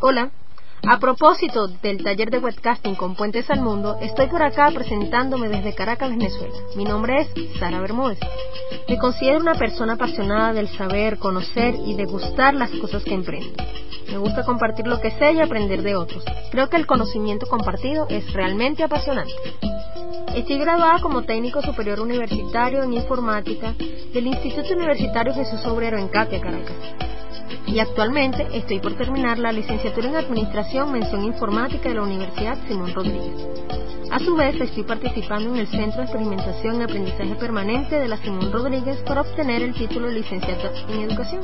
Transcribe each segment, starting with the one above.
Hola, a propósito del taller de webcasting con Puentes al Mundo, estoy por acá presentándome desde Caracas, Venezuela. Mi nombre es Sara Bermúdez. Me considero una persona apasionada del saber, conocer y degustar las cosas que emprendo. Me gusta compartir lo que sé y aprender de otros. Creo que el conocimiento compartido es realmente apasionante. Estoy graduada como técnico superior universitario en informática del Instituto Universitario Jesús Obrero en Catia, Caracas. Y actualmente estoy por terminar la licenciatura en Administración Mención Informática de la Universidad Simón Rodríguez. A su vez, estoy participando en el Centro de Experimentación y Aprendizaje Permanente de la Simón Rodríguez para obtener el título de licenciada en Educación.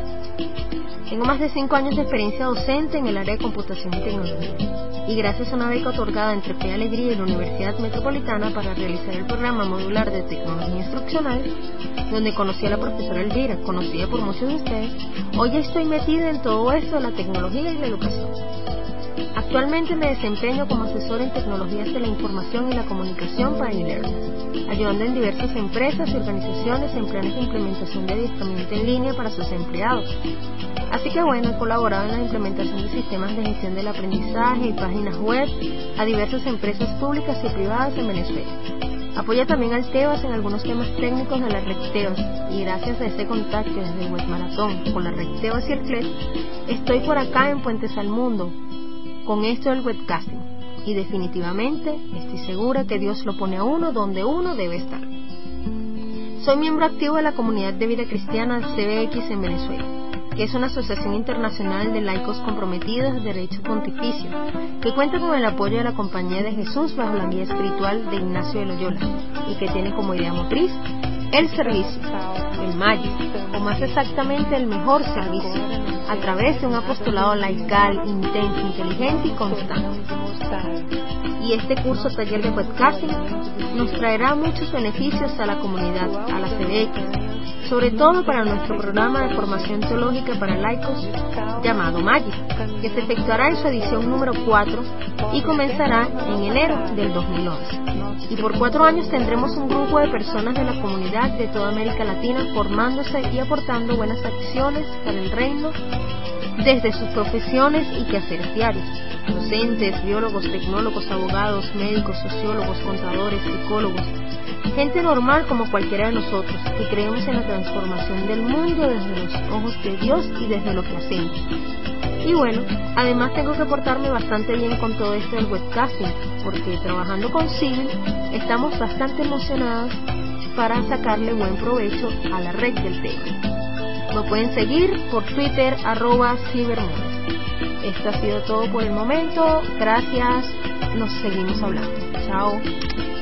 Tengo más de 5 años de experiencia docente en el área de computación y tecnología. Y gracias a una beca otorgada entre Fe Alegría y la Universidad Metropolitana para realizar el programa modular de tecnología instruccional, donde conocí a la profesora Elvira, conocida por muchos de ustedes, hoy estoy metida en todo esto de la tecnología y la educación. Actualmente me desempeño como asesor en tecnologías de la información y la comunicación para e-learning, ayudando en diversas empresas y organizaciones en planes de implementación de adiestramiento en línea para sus empleados. Así que bueno, he colaborado en la implementación de sistemas de gestión del aprendizaje y páginas web a diversas empresas públicas y privadas en Venezuela. Apoya también al TEBAS en algunos temas técnicos de la red TEBAS, y gracias a ese contacto desde el Web Maratón con la red TEBAS y el CLES, estoy por acá en Puentes al Mundo con esto del webcasting, y definitivamente estoy segura que Dios lo pone a uno donde uno debe estar. Soy miembro activo de la Comunidad de Vida Cristiana CBX en Venezuela, que es una asociación internacional de laicos comprometidos de derecho pontificio, que cuenta con el apoyo de la Compañía de Jesús bajo la guía espiritual de Ignacio de Loyola, y que tiene como idea motriz el servicio, el magis, o más exactamente el mejor servicio, a través de un apostolado laical, intenso, inteligente y constante. Y este curso taller de webcasting nos traerá muchos beneficios a la comunidad, a la CBX, sobre todo para nuestro programa de formación teológica para laicos llamado Magis, que se efectuará en su edición número 4 y comenzará en enero del 2011. Y por 4 años tendremos un grupo de personas de la comunidad de toda América Latina formándose y aportando buenas acciones para el reino desde sus profesiones y quehaceres diarios. Docentes, biólogos, tecnólogos, abogados, médicos, sociólogos, contadores, psicólogos, gente normal como cualquiera de nosotros, y creemos en la transformación del mundo desde los ojos de Dios y desde lo que hacemos. Y bueno, además tengo que portarme bastante bien con todo esto del webcasting, porque trabajando con Civil estamos bastante emocionados para sacarle buen provecho a la red del tema. Lo pueden seguir por Twitter, @cibermones. Esto ha sido todo por el momento. Gracias. Nos seguimos hablando. Chao.